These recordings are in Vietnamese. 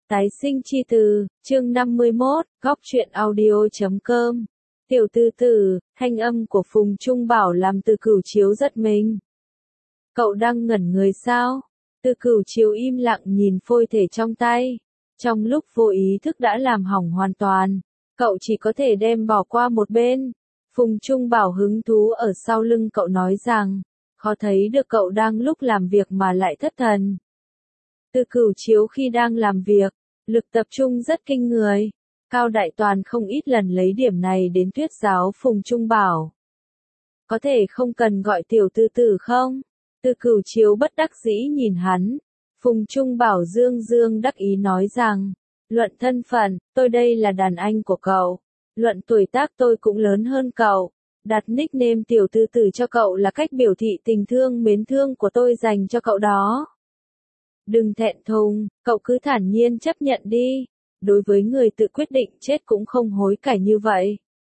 Tái sinh chi từ, chương 51, góc truyện audio.com. Tiểu Tư Tử, thanh âm của Phùng Trung Bảo làm Từ Cửu Chiếu giật mình. Cậu đang ngẩn người sao? Từ Cửu Chiếu im lặng nhìn phôi thể trong tay. Trong lúc vô ý thức đã làm hỏng hoàn toàn, cậu chỉ có thể đem bỏ qua một bên. Phùng Trung Bảo hứng thú ở sau lưng cậu nói rằng, khó thấy được cậu đang lúc làm việc mà lại thất thần. Từ Cửu Chiếu khi đang làm việc, lực tập trung rất kinh người. Cao Đại Toàn không ít lần lấy điểm này đến thuyết giáo Phùng Trung Bảo. Có thể không cần gọi Tiểu Tư Tử không? Từ Cửu Chiếu bất đắc dĩ nhìn hắn. Phùng Trung Bảo dương dương đắc ý nói rằng, luận thân phận, tôi đây là đàn anh của cậu. Luận tuổi tác tôi cũng lớn hơn cậu. Đặt nickname Tiểu Tư Tử cho cậu là cách biểu thị tình thương mến thương của tôi dành cho cậu đó. Đừng thẹn thùng, cậu cứ thản nhiên chấp nhận đi. Đối với người tự quyết định chết cũng không hối cải như vậy.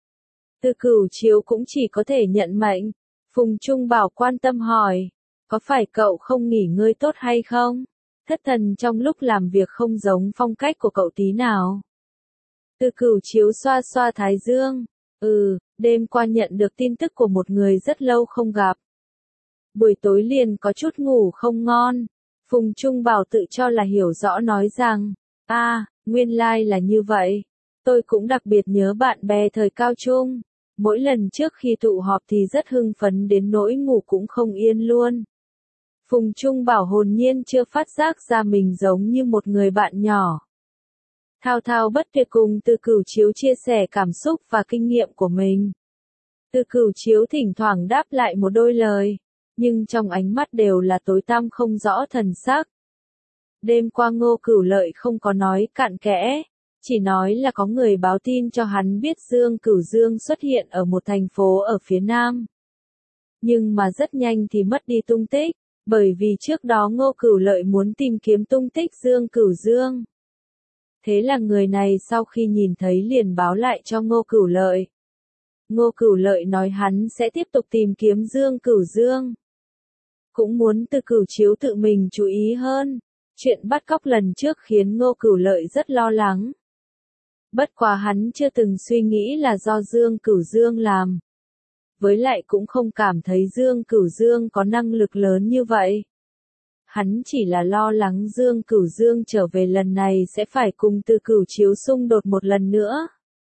Từ Cửu Chiếu cũng chỉ có thể nhận mệnh. Phùng Trung Bảo quan tâm hỏi, có phải cậu không nghỉ ngơi tốt hay không? Thất thần trong lúc làm việc không giống phong cách của cậu tí nào. Từ Cửu Chiếu xoa xoa thái dương. Đêm qua nhận được tin tức của một người rất lâu không gặp. Buổi tối liền có chút ngủ không ngon. Phùng Trung Bảo tự cho là hiểu rõ nói rằng, nguyên lai là như vậy. Tôi cũng đặc biệt nhớ bạn bè thời cao trung. Mỗi lần trước khi tụ họp thì rất hưng phấn đến nỗi ngủ cũng không yên luôn. Phùng Trung Bảo hồn nhiên chưa phát giác ra mình giống như một người bạn nhỏ. Thao thao bất tuyệt cùng Từ Cửu Chiếu chia sẻ cảm xúc và kinh nghiệm của mình. Từ Cửu Chiếu thỉnh thoảng đáp lại một đôi lời, nhưng trong ánh mắt đều là tối tăm không rõ thần sắc. Đêm qua Ngô Cửu Lợi không có nói cặn kẽ, chỉ nói là có người báo tin cho hắn biết Dương Cửu Dương xuất hiện ở một thành phố ở phía Nam. Nhưng mà rất nhanh thì mất đi tung tích, bởi vì trước đó Ngô Cửu Lợi muốn tìm kiếm tung tích Dương Cửu Dương. Thế là người này sau khi nhìn thấy liền báo lại cho Ngô Cửu Lợi. Ngô Cửu Lợi nói hắn sẽ tiếp tục tìm kiếm Dương Cửu Dương. Cũng muốn Từ Cửu Chiếu tự mình chú ý hơn. Chuyện bắt cóc lần trước khiến Ngô Cửu Lợi rất lo lắng. Bất quá hắn chưa từng suy nghĩ là do Dương Cửu Dương làm. Với lại cũng không cảm thấy Dương Cửu Dương có năng lực lớn như vậy. Hắn chỉ là lo lắng Dương Cửu Dương trở về lần này sẽ phải cùng Từ Cửu Chiếu xung đột một lần nữa.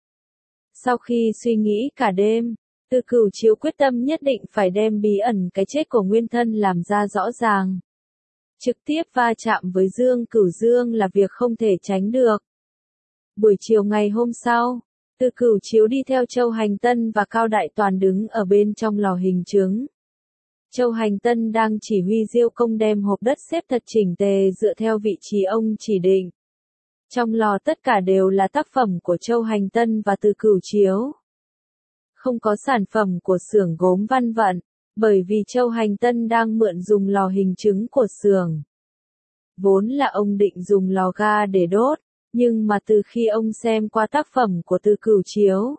Sau khi suy nghĩ cả đêm, Từ Cửu Chiếu quyết tâm nhất định phải đem bí ẩn cái chết của nguyên thân làm ra rõ ràng. Trực tiếp va chạm với Dương Cửu Dương là việc không thể tránh được. Buổi chiều ngày hôm sau, Từ Cửu Chiếu đi theo Châu Hành Tân và Cao Đại Toàn đứng ở bên trong lò hình chứng. Châu Hành Tân đang chỉ huy Diêu Công đem hộp đất xếp thật chỉnh tề dựa theo vị trí ông chỉ định. Trong lò tất cả đều là tác phẩm của Châu Hành Tân và Từ Cửu Chiếu. Không có sản phẩm của xưởng gốm Văn Vận, bởi vì Châu Hành Tân đang mượn dùng lò hình chứng của xưởng. Vốn là ông định dùng lò ga để đốt, nhưng mà từ khi ông xem qua tác phẩm của Từ Cửu Chiếu,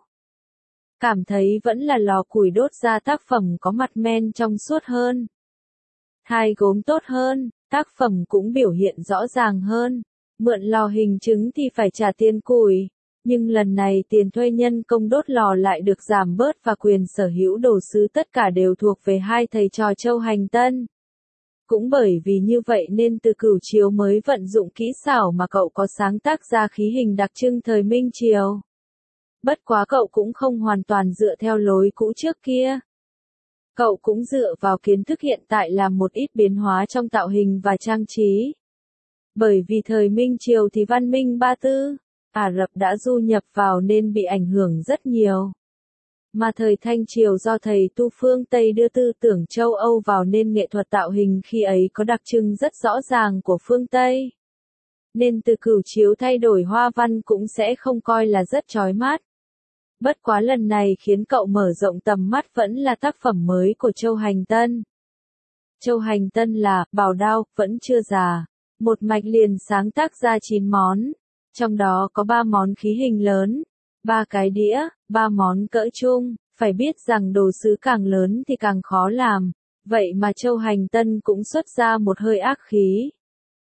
cảm thấy vẫn là lò củi đốt ra tác phẩm có mặt men trong suốt hơn. Thai gốm tốt hơn, tác phẩm cũng biểu hiện rõ ràng hơn. Mượn lò hình chứng thì phải trả tiền củi, nhưng lần này tiền thuê nhân công đốt lò lại được giảm bớt và quyền sở hữu đồ sứ tất cả đều thuộc về hai thầy trò Châu Hành Tân. Cũng bởi vì như vậy nên Từ Cửu Chiếu mới vận dụng kỹ xảo mà cậu có sáng tác ra khí hình đặc trưng thời Minh Triều. Bất quá cậu cũng không hoàn toàn dựa theo lối cũ trước kia. Cậu cũng dựa vào kiến thức hiện tại làm một ít biến hóa trong tạo hình và trang trí. Bởi vì thời Minh Triều thì văn minh Ba Tư, Ả Rập đã du nhập vào nên bị ảnh hưởng rất nhiều. Mà thời Thanh Triều do thầy tu phương Tây đưa tư tưởng châu Âu vào nên nghệ thuật tạo hình khi ấy có đặc trưng rất rõ ràng của phương Tây. Nên Từ Cửu Chiếu thay đổi hoa văn cũng sẽ không coi là rất chói mắt. Bất quá lần này khiến cậu mở rộng tầm mắt vẫn là tác phẩm mới của Châu Hành Tân. Châu Hành Tân là Bảo Đao, vẫn chưa già. Một mạch liền sáng tác ra 9 món. Trong đó có 3 món khí hình lớn, 3 cái đĩa, 3 món cỡ trung. Phải biết rằng đồ sứ càng lớn thì càng khó làm. Vậy mà Châu Hành Tân cũng xuất ra một hơi ác khí.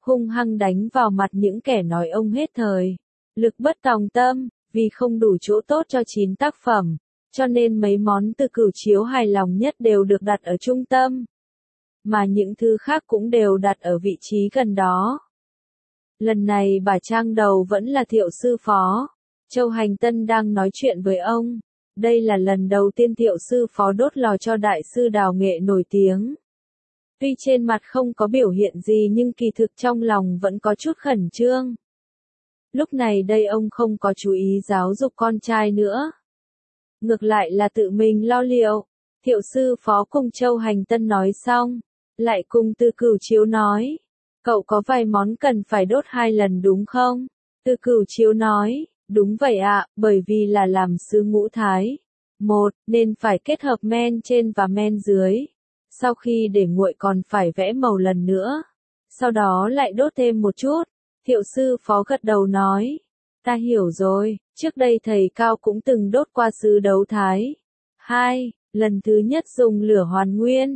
hung hăng đánh vào mặt những kẻ nói ông hết thời. Lực bất tòng tâm, vì không đủ chỗ tốt cho 9 tác phẩm, cho nên mấy món Từ Cửu Chiếu hài lòng nhất đều được đặt ở trung tâm, mà những thứ khác cũng đều đặt ở vị trí gần đó. Lần này bà trang đầu vẫn là Thiệu sư phó. Châu Hành Tân đang nói chuyện với ông. Đây là lần đầu tiên Thiệu sư phó đốt lò cho đại sư đào nghệ nổi tiếng. Tuy trên mặt không có biểu hiện gì nhưng kỳ thực trong lòng vẫn có chút khẩn trương. Lúc này đây ông không có chú ý giáo dục con trai nữa. Ngược lại là tự mình lo liệu. Thiệu sư phó cùng Châu Hành Tân nói xong, lại cùng Từ Cửu Chiếu nói. Cậu có vài món cần phải đốt 2 lần đúng không? Từ Cửu Chiếu nói, đúng vậy ạ, bởi vì là làm sứ ngũ thái. Một, nên phải kết hợp men trên và men dưới. Sau khi để nguội còn phải vẽ màu lần nữa. Sau đó lại đốt thêm một chút. Thiệu sư phó gật đầu nói. Ta hiểu rồi, trước đây thầy Cao cũng từng đốt qua sứ đấu thái. 2. Lần thứ nhất dùng lửa hoàn nguyên,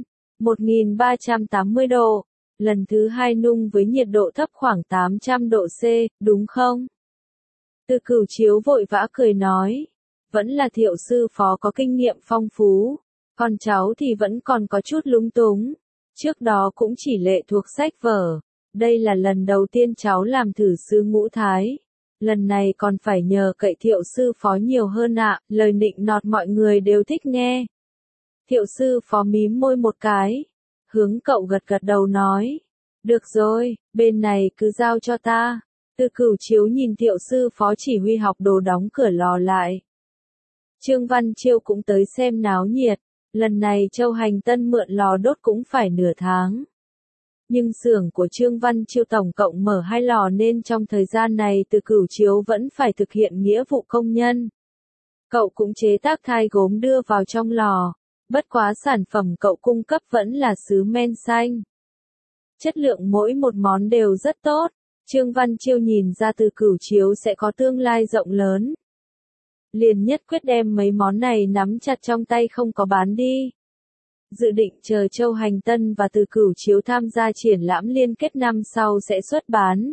1380 độ. Lần thứ 2 nung với nhiệt độ thấp khoảng 800 độ C, đúng không? Từ Cửu Chiếu vội vã cười nói. Vẫn là Thiệu sư phó có kinh nghiệm phong phú. Còn cháu thì vẫn còn có chút lúng túng. Trước đó cũng chỉ lệ thuộc sách vở. Đây là lần đầu tiên cháu làm thử sứ ngũ thái. Lần này còn phải nhờ cậy Thiệu sư phó nhiều hơn ạ, lời nịnh nọt mọi người đều thích nghe. Thiệu sư phó mím môi một cái. Hướng cậu gật gật đầu nói. Được rồi, bên này cứ giao cho ta. Từ Cửu Chiếu nhìn Thiệu sư phó chỉ huy học đồ đóng cửa lò lại. Trương Văn Chiêu cũng tới xem náo nhiệt. Lần này Châu Hành Tân mượn lò đốt cũng phải nửa tháng. Nhưng xưởng của Trương Văn Chiêu tổng cộng mở 2 lò nên trong thời gian này Từ Cửu Chiếu vẫn phải thực hiện nghĩa vụ công nhân. Cậu cũng chế tác thai gốm đưa vào trong lò. Bất quá sản phẩm cậu cung cấp vẫn là sứ men xanh. Chất lượng mỗi một món đều rất tốt. Trương Văn Chiêu nhìn ra Từ Cửu Chiếu sẽ có tương lai rộng lớn. Liền nhất quyết đem mấy món này nắm chặt trong tay không có bán đi. Dự định chờ Châu Hành Tân và Từ Cửu Chiếu tham gia triển lãm liên kết năm sau sẽ xuất bán.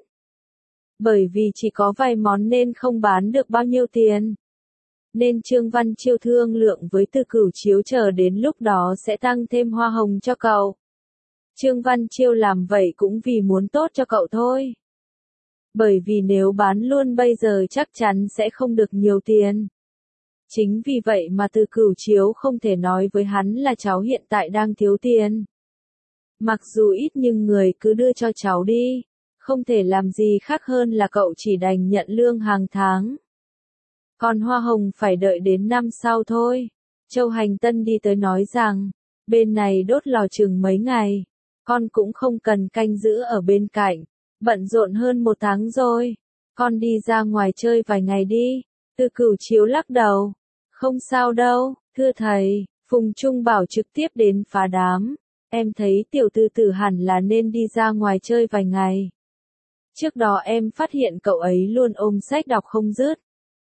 Bởi vì chỉ có vài món nên không bán được bao nhiêu tiền. Nên Trương Văn Chiêu thương lượng với Từ Cửu Chiếu chờ đến lúc đó sẽ tăng thêm hoa hồng cho cậu. Trương Văn Chiêu làm vậy cũng vì muốn tốt cho cậu thôi. Bởi vì nếu bán luôn bây giờ chắc chắn sẽ không được nhiều tiền. Chính vì vậy mà Từ Cửu Chiếu không thể nói với hắn là cháu hiện tại đang thiếu tiền. Mặc dù ít nhưng người cứ đưa cho cháu đi. Không thể làm gì khác hơn là cậu chỉ đành nhận lương hàng tháng. Còn hoa hồng phải đợi đến năm sau thôi. Châu Hành Tân đi tới nói rằng, bên này đốt lò chừng mấy ngày. Con cũng không cần canh giữ ở bên cạnh. Bận rộn hơn 1 tháng rồi. Con đi ra ngoài chơi vài ngày đi. Từ Cửu Chiếu lắc đầu. Không sao đâu, thưa thầy. Phùng Trung Bảo trực tiếp đến phá đám. Em thấy tiểu tư tử hẳn là nên đi ra ngoài chơi vài ngày. Trước đó em phát hiện cậu ấy luôn ôm sách đọc không dứt.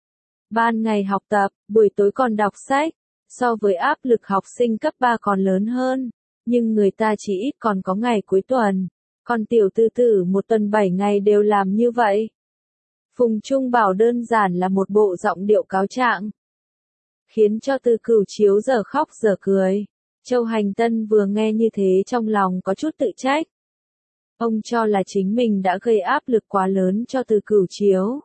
Ban ngày học tập, buổi tối còn đọc sách. So với áp lực học sinh cấp 3 còn lớn hơn. Nhưng người ta chỉ ít còn có ngày cuối tuần. Còn tiểu tư tử 1 tuần 7 ngày đều làm như vậy. Phùng Trung Bảo đơn giản là một bộ giọng điệu cáo trạng. Khiến cho Từ Cửu Chiếu giờ khóc giờ cười. Châu Hành Tân vừa nghe như thế trong lòng có chút tự trách. Ông cho là chính mình đã gây áp lực quá lớn cho Từ Cửu Chiếu.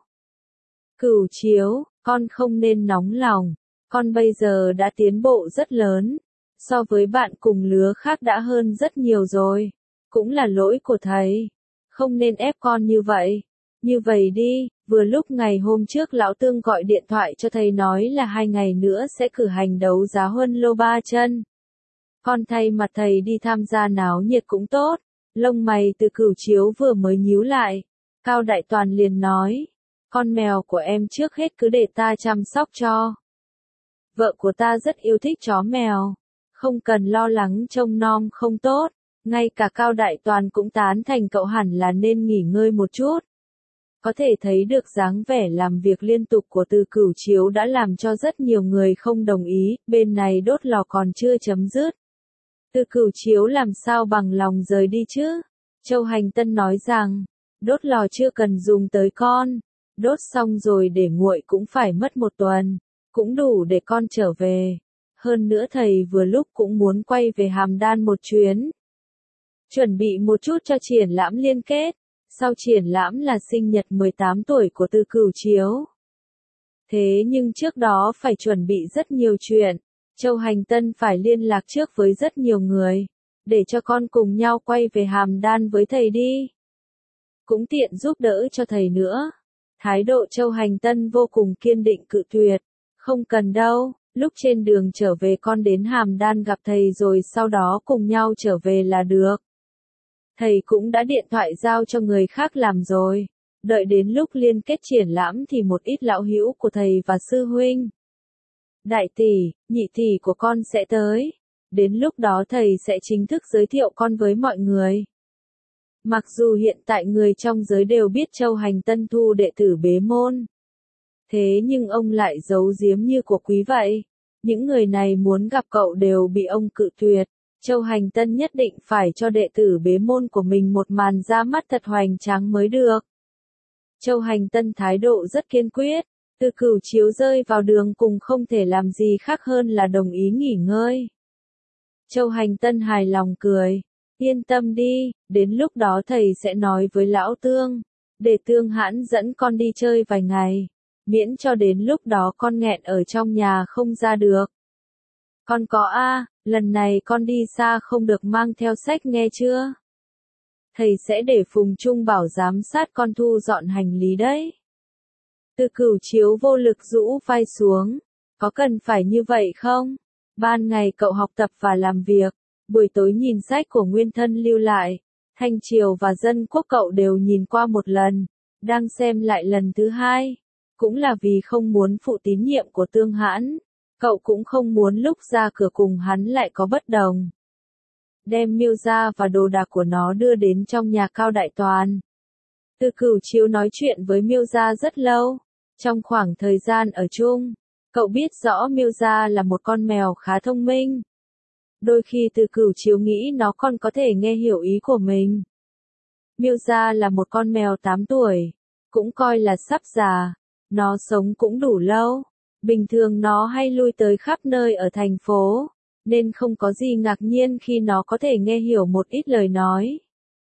Cửu Chiếu, con không nên nóng lòng. Con bây giờ đã tiến bộ rất lớn. So với bạn cùng lứa khác đã hơn rất nhiều rồi. Cũng là lỗi của thầy. Không nên ép con như vậy. Như vậy đi, vừa lúc ngày hôm trước lão Tương gọi điện thoại cho thầy nói là 2 ngày nữa sẽ cử hành đấu giá huân lô 3 chân. Con thay mặt thầy đi tham gia náo nhiệt cũng tốt. Lông mày Từ Cửu Chiếu vừa mới nhíu lại. Cao Đại Toàn liền nói. Con mèo của em trước hết cứ để ta chăm sóc cho. Vợ của ta rất yêu thích chó mèo. Không cần lo lắng trông nom không tốt. Ngay cả Cao Đại Toàn cũng tán thành cậu hẳn là nên nghỉ ngơi một chút. Có thể thấy được dáng vẻ làm việc liên tục của Từ Cửu Chiếu đã làm cho rất nhiều người không đồng ý, bên này đốt lò còn chưa chấm dứt. Từ Cửu Chiếu làm sao bằng lòng rời đi chứ? Châu Hành Tân nói rằng, Đốt lò chưa cần dùng tới con. Đốt xong rồi để nguội cũng phải mất 1 tuần. Cũng đủ để con trở về. Hơn nữa thầy vừa lúc cũng muốn quay về Hàm Đan một chuyến. Chuẩn bị một chút cho triển lãm liên kết. Sau triển lãm là sinh nhật 18 tuổi của Từ Cửu Chiếu. Thế nhưng trước đó phải chuẩn bị rất nhiều chuyện. Châu Hành Tân phải liên lạc trước với rất nhiều người. Để cho con cùng nhau quay về Hàm Đan với thầy đi. Cũng tiện giúp đỡ cho thầy nữa. Thái độ Châu Hành Tân vô cùng kiên định cự tuyệt. Không cần đâu, lúc trên đường trở về con đến Hàm Đan gặp thầy rồi sau đó cùng nhau trở về là được. Thầy cũng đã điện thoại giao cho người khác làm rồi. Đợi đến lúc liên kết triển lãm thì một ít lão hữu của thầy và sư huynh. Đại tỷ, nhị tỷ của con sẽ tới. Đến lúc đó thầy sẽ chính thức giới thiệu con với mọi người. Mặc dù hiện tại người trong giới đều biết Châu Hành Tân thu đệ tử bế môn. Thế nhưng ông lại giấu giếm như của quý vậy. Những người này muốn gặp cậu đều bị ông cự tuyệt. Châu Hành Tân nhất định phải cho đệ tử bế môn của mình một màn ra mắt thật hoành tráng mới được. Châu Hành Tân thái độ rất kiên quyết. Từ Cửu Chiếu rơi vào đường cùng không thể làm gì khác hơn là đồng ý nghỉ ngơi. Châu Hành Tân hài lòng cười. Yên tâm đi, đến lúc đó thầy sẽ nói với lão Tương. Để Tương Hãn dẫn con đi chơi vài ngày. Miễn cho đến lúc đó con nghẹn ở trong nhà không ra được. Con có lần này con đi xa không được mang theo sách nghe chưa? Thầy sẽ để Phùng Trung Bảo giám sát con thu dọn hành lý đấy. Từ Cửu Chiếu vô lực rũ vai xuống. Có cần phải như vậy không? Ban ngày cậu học tập và làm việc. Buổi tối nhìn sách của nguyên thân lưu lại. Thanh Triều và Dân Quốc cậu đều nhìn qua một lần. Đang xem lại lần thứ 2. Cũng là vì không muốn phụ tín nhiệm của Tương Hãn. Cậu cũng không muốn lúc ra cửa cùng hắn lại có bất đồng. Đem Miêu ra và đồ đạc của nó đưa đến trong nhà Cao Đại Toàn. Từ Cửu Chiếu nói chuyện với Miêu ra rất lâu. Trong khoảng thời gian ở chung, cậu biết rõ Miêu ra là một con mèo khá thông minh. Đôi khi Từ Cửu Chiếu nghĩ nó còn có thể nghe hiểu ý của mình. Miêu ra là một con mèo 8 tuổi, cũng coi là sắp già. Nó sống cũng đủ lâu. Bình thường nó hay lui tới khắp nơi ở thành phố, nên không có gì ngạc nhiên khi nó có thể nghe hiểu một ít lời nói.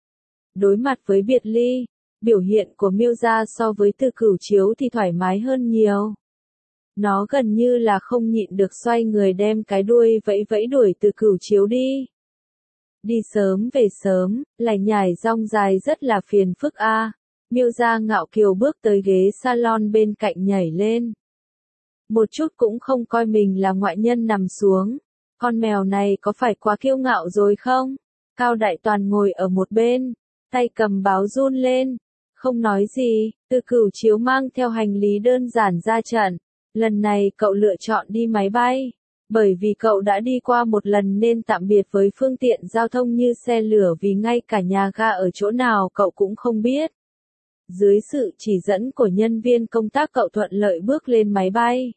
Đối mặt với biệt ly, biểu hiện của Miêu gia so với Từ Cửu Chiếu thì thoải mái hơn nhiều. Nó gần như là không nhịn được xoay người đem cái đuôi vẫy vẫy đuổi Từ Cửu Chiếu đi. Đi sớm về sớm, lải nhải rong dài rất là phiền phức Miêu gia ngạo kiều bước tới ghế salon bên cạnh nhảy lên. Một chút cũng không coi mình là ngoại nhân nằm xuống. Con mèo này có phải quá kiêu ngạo rồi không? Cao Đại Toàn ngồi ở một bên, tay cầm báo run lên. Không nói gì, Từ Cửu Chiếu mang theo hành lý đơn giản ra trận. Lần này cậu lựa chọn đi máy bay. Bởi vì cậu đã đi qua một lần nên tạm biệt với phương tiện giao thông như xe lửa vì ngay cả nhà ga ở chỗ nào cậu cũng không biết. Dưới sự chỉ dẫn của nhân viên công tác cậu thuận lợi bước lên máy bay.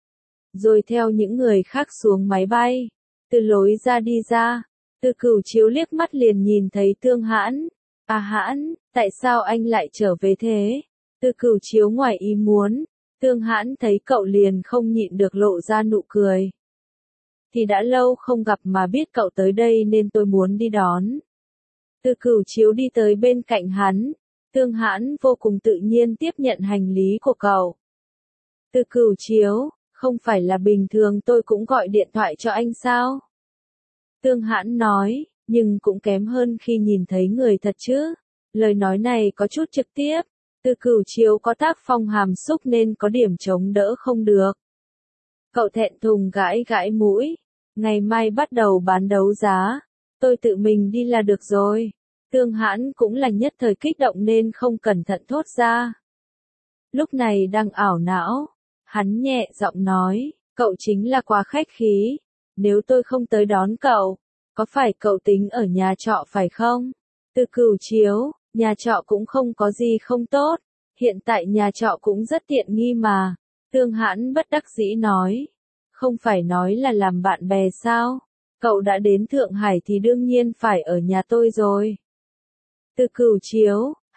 Rồi theo những người khác xuống máy bay. Từ lối ra đi ra. Từ Cửu Chiếu liếc mắt liền nhìn thấy Tương Hãn. Hãn, tại sao anh lại trở về thế? Từ Cửu Chiếu ngoài ý muốn. Tương Hãn thấy cậu liền không nhịn được lộ ra nụ cười. Thì đã lâu không gặp mà biết cậu tới đây nên tôi muốn đi đón. Từ Cửu Chiếu đi tới bên cạnh hắn. Tương Hãn vô cùng tự nhiên tiếp nhận hành lý của cậu. Từ Cửu Chiếu, không phải là bình thường tôi cũng gọi điện thoại cho anh sao? Tương Hãn nói, nhưng cũng kém hơn khi nhìn thấy người thật chứ. Lời nói này có chút trực tiếp. Từ Cửu Chiếu có tác phong hàm xúc nên có điểm chống đỡ không được. Cậu thẹn thùng gãi gãi mũi. Ngày mai bắt đầu bán đấu giá. Tôi tự mình đi là được rồi. Tương Hãn cũng là nhất thời kích động nên không cẩn thận thốt ra. Lúc này đang ảo não. Hắn nhẹ giọng nói, cậu chính là quá khách khí. Nếu tôi không tới đón cậu, có phải cậu tính ở nhà trọ phải không? Từ Cửu Chiếu, nhà trọ cũng không có gì không tốt. Hiện tại nhà trọ cũng rất tiện nghi mà. Tương Hãn bất đắc dĩ nói. Không phải nói là làm bạn bè sao? Cậu đã đến Thượng Hải thì đương nhiên phải ở nhà tôi rồi. Từ Cửu Chiếu,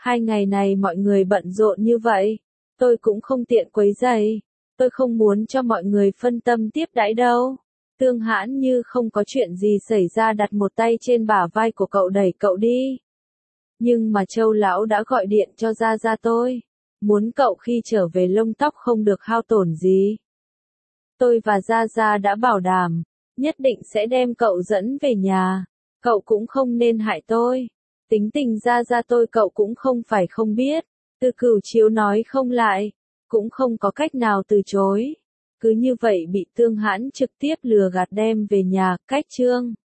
2 ngày này mọi người bận rộn như vậy, tôi cũng không tiện quấy rầy, tôi không muốn cho mọi người phân tâm tiếp đãi đâu. Tương Hãn như không có chuyện gì xảy ra đặt một tay trên bả vai của cậu đẩy cậu đi. Nhưng mà Châu lão đã gọi điện cho Gia Gia tôi, muốn cậu khi trở về lông tóc không được hao tổn gì. Tôi và Gia Gia đã bảo đảm, nhất định sẽ đem cậu dẫn về nhà, cậu cũng không nên hại tôi. Tính tình Gia Gia tôi cậu cũng không phải không biết, Từ Cửu Chiếu nói không lại, cũng không có cách nào từ chối. Cứ như vậy bị Tương Hãn trực tiếp lừa gạt đem về nhà, cách chương.